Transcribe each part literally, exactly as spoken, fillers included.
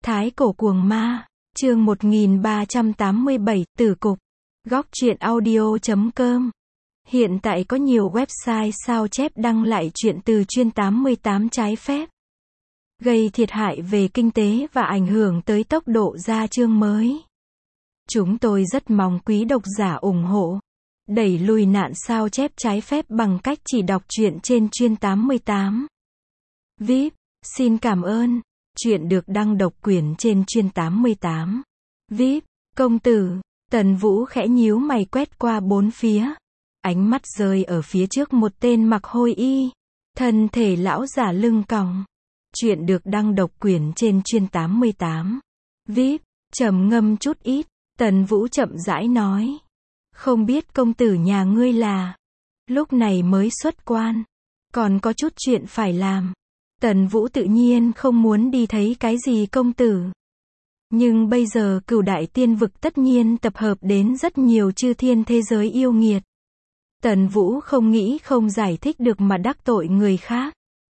Thái cổ cuồng ma, chương một nghìn ba trăm tám mươi bảy, tử cục. Góc truyện audio chấm com. Hiện tại có nhiều website sao chép đăng lại truyện từ chuyên tám mươi tám trái phép, gây thiệt hại về kinh tế và ảnh hưởng tới tốc độ ra chương mới. Chúng tôi rất mong quý độc giả ủng hộ, đẩy lùi nạn sao chép trái phép bằng cách chỉ đọc truyện trên chuyên tám mươi tám. vê i pê, xin cảm ơn. Truyện được đăng độc quyền trên chuyên tám mươi tám. vê i pê, công tử. Tần Vũ khẽ nhíu mày quét qua bốn phía. Ánh mắt rơi ở phía trước một tên mặc hôi y. Thân thể lão giả lưng còng. Truyện được đăng độc quyền trên chuyên tám mươi tám. vê i pê, trầm ngâm chút ít. Tần Vũ chậm rãi nói. Không biết công tử nhà ngươi là. Lúc này mới xuất quan. Còn có chút chuyện phải làm. Tần Vũ tự nhiên không muốn đi thấy cái gì công tử. Nhưng bây giờ cửu đại tiên vực tất nhiên tập hợp đến rất nhiều chư thiên thế giới yêu nghiệt. Tần Vũ không nghĩ không giải thích được mà đắc tội người khác.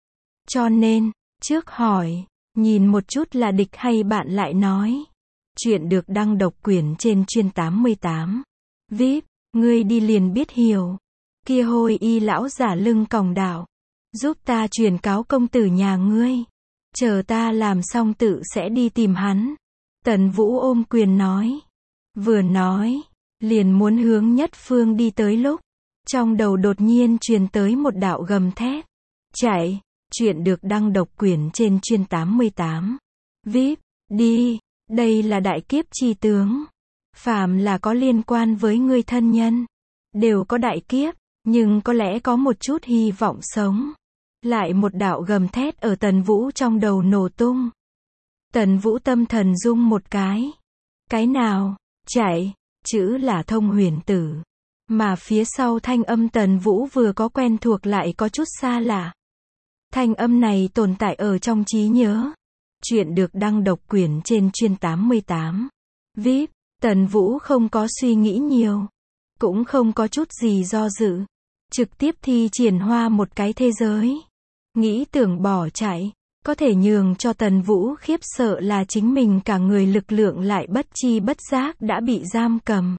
Cho nên, trước hỏi, nhìn một chút là địch hay bạn lại nói. Chuyện được đăng độc quyền trên chuyên tám mươi tám. vê i pê, ngươi đi liền biết hiểu. Kia hôi y lão giả lưng còng đạo. Giúp ta truyền cáo công tử nhà ngươi. Chờ ta làm xong tự sẽ đi tìm hắn. Tần Vũ ôm quyền nói. Vừa nói, liền muốn hướng Nhất Phương đi tới lúc. Trong đầu đột nhiên truyền tới một đạo gầm thét. Chạy, chuyện được đăng độc quyền trên chuyên tám mươi tám. vê i pê, đi, đây là đại kiếp chi tướng. Phàm là có liên quan với ngươi thân nhân, đều có đại kiếp, nhưng có lẽ có một chút hy vọng sống. Lại một đạo gầm thét ở Tần Vũ trong đầu nổ tung. Tần Vũ tâm thần rung một cái. Cái nào? Chạy, chữ là Thông Huyền Tử. Mà phía sau thanh âm Tần Vũ vừa có quen thuộc lại có chút xa lạ. Thanh âm này tồn tại ở trong trí nhớ. Chuyện được đăng độc quyền trên chuyên tám mươi tám. vê i pê, Tần Vũ không có suy nghĩ nhiều. Cũng không có chút gì do dự. Trực tiếp thi triển hoa một cái thế giới. Nghĩ tưởng bỏ chạy, có thể nhường cho Tần Vũ khiếp sợ là chính mình cả người lực lượng lại bất chi bất giác đã bị giam cầm.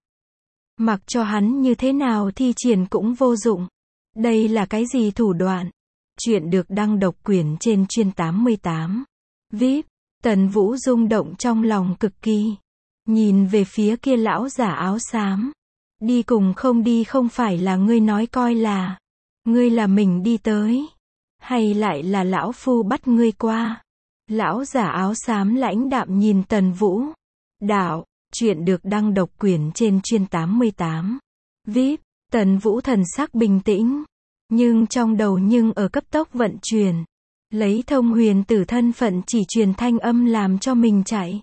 Mặc cho hắn như thế nào thi triển cũng vô dụng. Đây là cái gì thủ đoạn? Chuyện được đăng độc quyền trên chuyên tám mươi tám. vê i pê, Tần Vũ rung động trong lòng cực kỳ. Nhìn về phía kia lão giả áo xám. Đi cùng không đi không phải là ngươi nói coi là. Ngươi là mình đi tới. Hay lại là lão phu bắt ngươi qua? Lão giả áo xám lãnh đạm nhìn Tần Vũ. Đạo, chuyện được đăng độc quyền trên chuyên tám mươi tám. vê i pê, Tần Vũ thần sắc bình tĩnh. Nhưng trong đầu nhưng ở cấp tốc vận chuyển. Lấy Thông Huyền Tử thân phận chỉ truyền thanh âm làm cho mình chạy.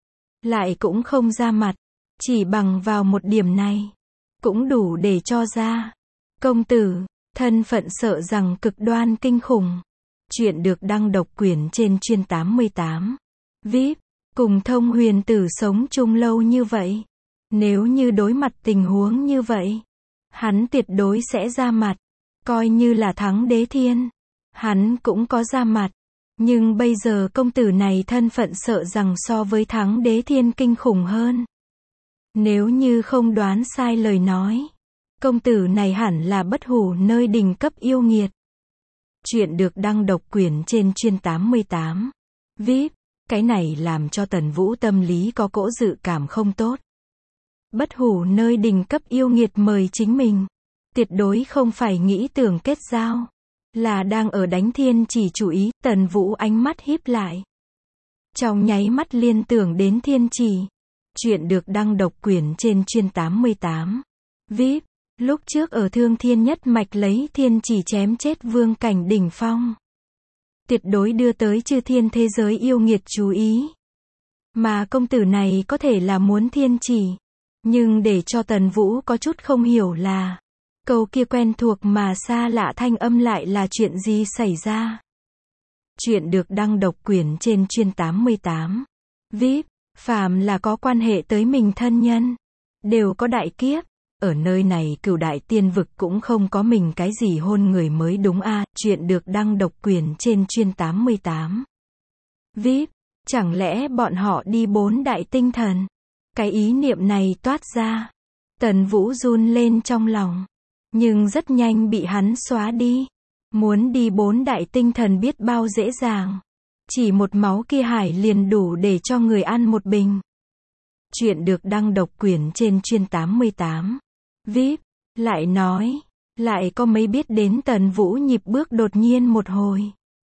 Lại cũng không ra mặt. Chỉ bằng vào một điểm này. Cũng đủ để cho ra. Công tử. Thân phận sợ rằng cực đoan kinh khủng. Chuyện được đăng độc quyền trên chuyên tám mươi tám. vê i pê, cùng Thông Huyền Tử sống chung lâu như vậy. Nếu như đối mặt tình huống như vậy, hắn tuyệt đối sẽ ra mặt. Coi như là thắng đế thiên, hắn cũng có ra mặt. Nhưng bây giờ công tử này thân phận sợ rằng so với thắng đế thiên kinh khủng hơn. Nếu như không đoán sai lời nói, công tử này hẳn là bất hủ nơi đỉnh cấp yêu nghiệt. Chuyện được đăng độc quyền trên chuyên tám mươi tám. vê i pê, cái này làm cho Tần Vũ tâm lý có cỗ dự cảm không tốt. Bất hủ nơi đỉnh cấp yêu nghiệt mời chính mình. Tuyệt đối không phải nghĩ tưởng kết giao. Là đang ở đánh thiên chỉ chủ ý. Tần Vũ ánh mắt híp lại. Trong nháy mắt liên tưởng đến thiên chỉ. Chuyện được đăng độc quyền trên chuyên tám mươi tám. vê i pê, lúc trước ở Thương Thiên Nhất Mạch lấy thiên chỉ chém chết vương cảnh đỉnh phong. Tuyệt đối đưa tới chư thiên thế giới yêu nghiệt chú ý. Mà công tử này có thể là muốn thiên chỉ. Nhưng để cho Tần Vũ có chút không hiểu là. Câu kia quen thuộc mà xa lạ thanh âm lại là chuyện gì xảy ra. Chuyện được đăng độc quyền trên chuyên tám mươi tám. vê i pê, phàm là có quan hệ tới mình thân nhân. Đều có đại kiếp. Ở nơi này cửu đại tiên vực cũng không có mình cái gì hôn người mới đúng a. Chuyện được đăng độc quyền trên chuyên tám mươi tám. vê i pê, Chẳng lẽ bọn họ đi bốn đại tinh thần? Cái ý niệm này toát ra. Tần Vũ run lên trong lòng. Nhưng rất nhanh bị hắn xóa đi. Muốn đi bốn đại tinh thần biết bao dễ dàng. Chỉ một máu kia hải liền đủ để cho người ăn một bình. Chuyện được đăng độc quyền trên chuyên tám mươi tám. vê i pê, lại nói, lại có mấy biết đến Tần Vũ nhịp bước đột nhiên một hồi.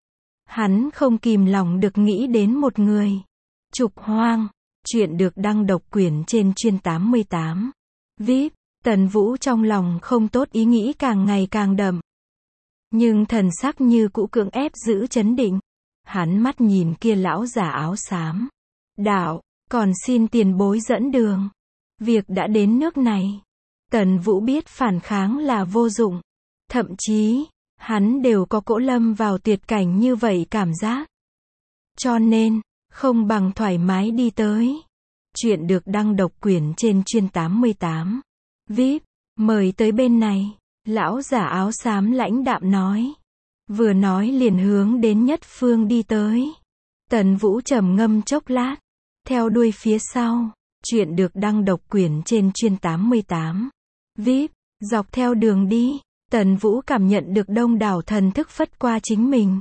Hắn không kìm lòng được nghĩ đến một người. Trục Hoang. Chuyện được đăng độc quyền trên chuyên tám mươi tám. vê i pê, Tần Vũ trong lòng không tốt, ý nghĩ càng ngày càng đậm. Nhưng thần sắc như cũ cưỡng ép giữ chấn định. Hắn mắt nhìn kia lão giả áo xám. Đạo, còn xin tiền bối dẫn đường. Việc đã đến nước này. Tần Vũ biết phản kháng là vô dụng. Thậm chí, hắn đều có cỗ lâm vào tuyệt cảnh như vậy cảm giác. Cho nên, không bằng thoải mái đi tới. Chuyện được đăng độc quyền trên chuyên tám mươi tám. vê i pê, mời tới bên này. Lão giả áo xám lãnh đạm nói. Vừa nói liền hướng đến nhất phương đi tới. Tần Vũ trầm ngâm chốc lát. Theo đuôi phía sau. Chuyện được đăng độc quyền trên chuyên tám mươi tám. vê i pê, dọc theo đường đi. Tần Vũ cảm nhận được đông đảo thần thức phất qua chính mình.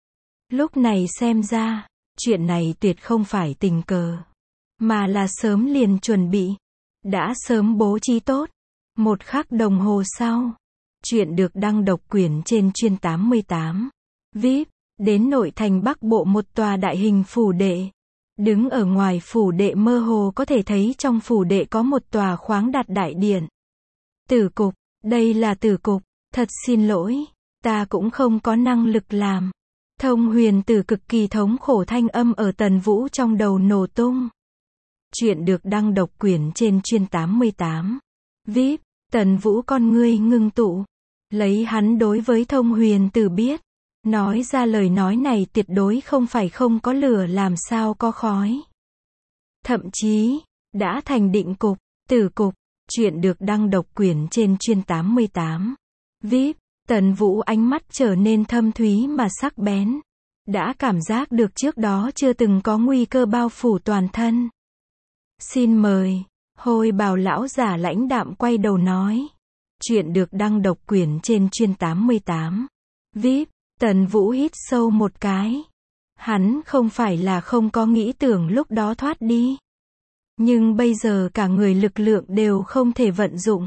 Lúc này xem ra, chuyện này tuyệt không phải tình cờ. Mà là sớm liền chuẩn bị. Đã sớm bố trí tốt. Một khắc đồng hồ sau. Chuyện được đăng độc quyền trên chuyên tám mươi tám. vê i pê, đến nội thành Bắc Bộ một tòa đại hình phủ đệ. Đứng ở ngoài phủ đệ mơ hồ có thể thấy trong phủ đệ có một tòa khoáng đạt đại điện. Tử cục, đây là tử cục, thật xin lỗi, ta cũng không có năng lực làm. Thông Huyền Tử cực kỳ thống khổ thanh âm ở Tần Vũ trong đầu nổ tung. Chuyện được đăng độc quyền trên chuyên tám mươi tám. vê i pê, Tần Vũ con ngươi ngưng tụ. Lấy hắn đối với Thông Huyền Tử biết. Nói ra lời nói này tuyệt đối không phải không có lửa làm sao có khói. Thậm chí, đã thành định cục, tử cục. Chuyện được đăng độc quyền trên chuyên tám mươi tám. vê i pê, Tần Vũ ánh mắt trở nên thâm thúy mà sắc bén. Đã cảm giác được trước đó chưa từng có nguy cơ bao phủ toàn thân. Xin mời, Hôi Bào lão giả lãnh đạm quay đầu nói. Chuyện được đăng độc quyền trên chuyên tám mươi tám. vê i pê, Tần Vũ hít sâu một cái. Hắn không phải là không có nghĩ tưởng lúc đó thoát đi. Nhưng bây giờ cả người lực lượng đều không thể vận dụng.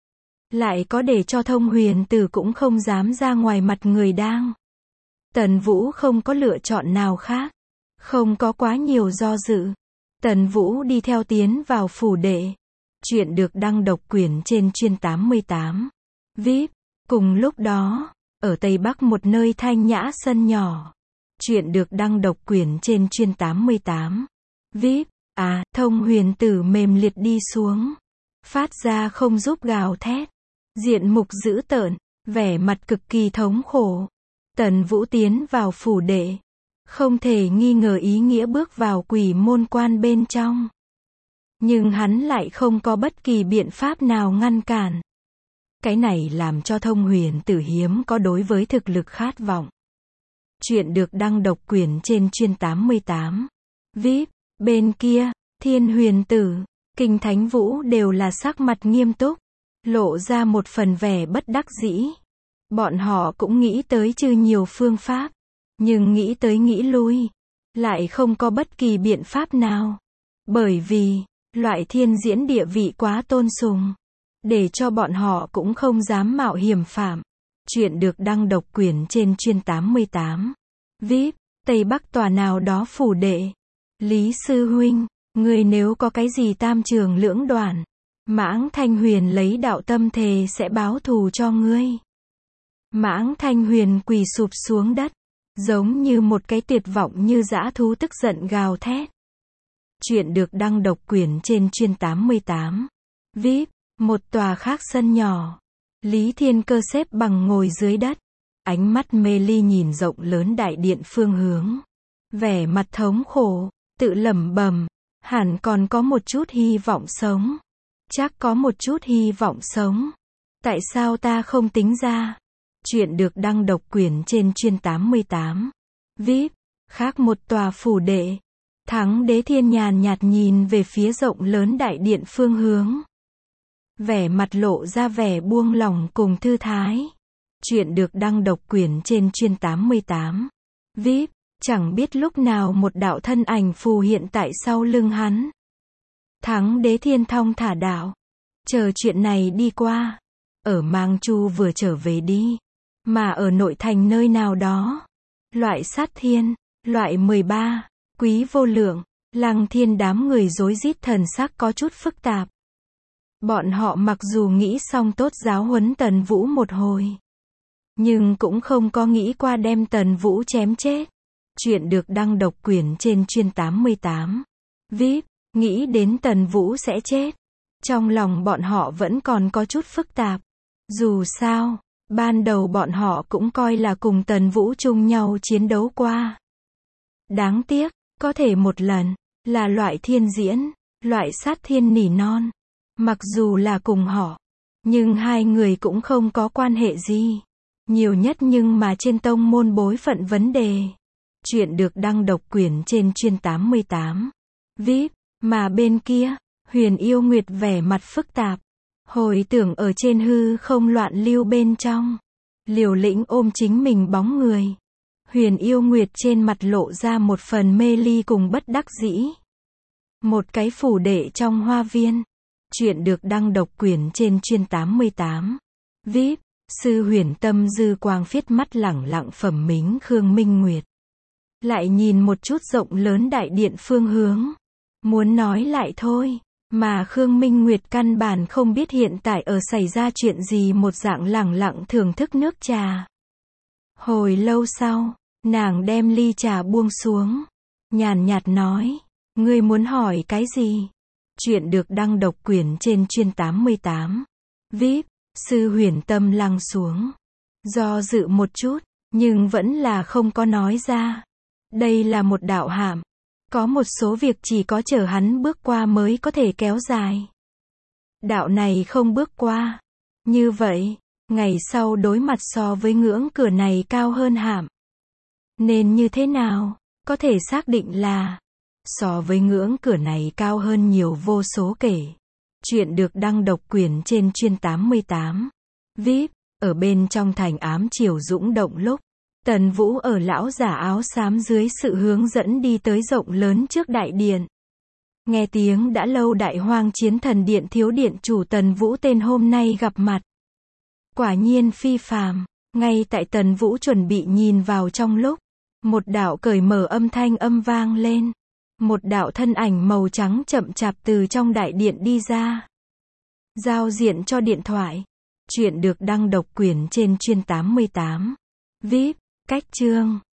Lại có để cho Thông Huyền Tử cũng không dám ra ngoài mặt người đang. Tần Vũ không có lựa chọn nào khác. Không có quá nhiều do dự. Tần Vũ đi theo tiến vào phủ đệ. Chuyện được đăng độc quyền trên chuyên tám mươi tám. vê i pê, cùng lúc đó, ở Tây Bắc một nơi thanh nhã sân nhỏ. Chuyện được đăng độc quyền trên chuyên tám mươi tám. vê i pê, à, Thông Huyền Tử mềm liệt đi xuống. Phát ra không giúp gào thét. Diện mục dữ tợn, vẻ mặt cực kỳ thống khổ. Tần Vũ tiến vào phủ đệ. Không thể nghi ngờ ý nghĩa bước vào quỷ môn quan bên trong. Nhưng hắn lại không có bất kỳ biện pháp nào ngăn cản. Cái này làm cho Thông Huyền Tử hiếm có đối với thực lực khát vọng. Chuyện được đăng độc quyền trên chuyên tám mươi tám. vê i pê, bên kia, Thiên Huyền Tử, Kinh Thánh Vũ đều là sắc mặt nghiêm túc. Lộ ra một phần vẻ bất đắc dĩ. Bọn họ cũng nghĩ tới trừ nhiều phương pháp. Nhưng nghĩ tới nghĩ lui. Lại không có bất kỳ biện pháp nào. Bởi vì, loại thiên diễn địa vị quá tôn sùng. Để cho bọn họ cũng không dám mạo hiểm phạm. Chuyện được đăng độc quyền trên chuyên tám mươi tám. vê i pê, Tây Bắc tòa nào đó phủ đệ. Lý sư huynh, người nếu có cái gì tam trường lưỡng đoạn. Mãng Thanh Huyền lấy đạo tâm thề sẽ báo thù cho ngươi. Mãng Thanh Huyền quỳ sụp xuống đất. Giống như một cái tuyệt vọng như dã thú tức giận gào thét. Chuyện được đăng độc quyền trên chuyên tám mươi tám. vê i pê, một tòa khác sân nhỏ. Lý Thiên Cơ xếp bằng ngồi dưới đất. Ánh mắt mê ly nhìn rộng lớn đại điện phương hướng. Vẻ mặt thống khổ, tự lẩm bẩm, hẳn còn có một chút hy vọng sống. Chắc có một chút hy vọng sống. Tại sao ta không tính ra? Chuyện được đăng độc quyền trên chuyên tám mươi tám. vê i pê, khác một tòa phủ đệ. Thắng Đế Thiên nhàn nhạt nhìn về phía rộng lớn đại điện phương hướng. Vẻ mặt lộ ra vẻ buông lỏng cùng thư thái. Chuyện được đăng độc quyền trên chuyên tám mươi tám. vê i pê, chẳng biết lúc nào một đạo thân ảnh phù hiện tại sau lưng hắn. Thắng Đế Thiên thong thả đạo. Chờ chuyện này đi qua. Ở Mang Chu vừa trở về đi. Mà ở nội thành nơi nào đó. Loại sát thiên, loại mười ba, quý vô lượng, Lăng Thiên đám người rối rít thần sắc có chút phức tạp. Bọn họ mặc dù nghĩ xong tốt giáo huấn Tần Vũ một hồi. Nhưng cũng không có nghĩ qua đem Tần Vũ chém chết. Chuyện được đăng độc quyền trên chuyên tám mươi tám. vê i pê, nghĩ đến Tần Vũ sẽ chết. Trong lòng bọn họ vẫn còn có chút phức tạp. Dù sao, ban đầu bọn họ cũng coi là cùng Tần Vũ chung nhau chiến đấu qua. Đáng tiếc, có thể một lần, là loại thiên diễn, loại sát thiên nỉ non. Mặc dù là cùng họ, nhưng hai người cũng không có quan hệ gì. Nhiều nhất nhưng mà trên tông môn bối phận vấn đề. Chuyện được đăng độc quyền trên chuyên tám mươi tám. vê i pê, mà bên kia, Huyền Yêu Nguyệt vẻ mặt phức tạp. Hồi tưởng ở trên hư không loạn lưu bên trong. Liều lĩnh ôm chính mình bóng người. Huyền Yêu Nguyệt trên mặt lộ ra một phần mê ly cùng bất đắc dĩ. Một cái phủ đệ trong hoa viên. Chuyện được đăng độc quyền trên chuyên tám mươi tám. vê i pê, Sư Huyền Tâm dư quang phiết mắt lẳng lặng phẩm mính Khương Minh Nguyệt. Lại nhìn một chút rộng lớn đại điện phương hướng. Muốn nói lại thôi. Mà Khương Minh Nguyệt căn bản không biết hiện tại ở xảy ra chuyện gì, một dạng lẳng lặng thưởng thức nước trà. Hồi lâu sau, nàng đem ly trà buông xuống. Nhàn nhạt nói. Ngươi muốn hỏi cái gì? Chuyện được đăng độc quyền trên chuyên tám mươi tám. vê i pê, Sư Huyền Tâm lắng xuống. Do dự một chút, nhưng vẫn là không có nói ra. Đây là một đạo hàm. Có một số việc chỉ có chờ hắn bước qua mới có thể kéo dài. Đạo này không bước qua. Như vậy, ngày sau đối mặt so với ngưỡng cửa này cao hơn hàm. Nên như thế nào? Có thể xác định là so với ngưỡng cửa này cao hơn nhiều vô số kể. Chuyện được đăng độc quyền trên chuyên tám mươi tám. vê i pê, ở bên trong thành ám triều dũng động lúc. Tần Vũ ở lão giả áo xám dưới sự hướng dẫn đi tới rộng lớn trước đại điện. Nghe tiếng đã lâu Đại Hoang Chiến Thần Điện thiếu điện chủ Tần Vũ tên hôm nay gặp mặt. Quả nhiên phi phàm. Ngay tại Tần Vũ chuẩn bị nhìn vào trong lúc, một đạo cởi mở âm thanh âm vang lên. Một đạo thân ảnh màu trắng chậm chạp từ trong đại điện đi ra. Giao diện cho điện thoại. Chuyện được đăng độc quyền trên chuyên tám mươi tám. vê i pê, cách chương.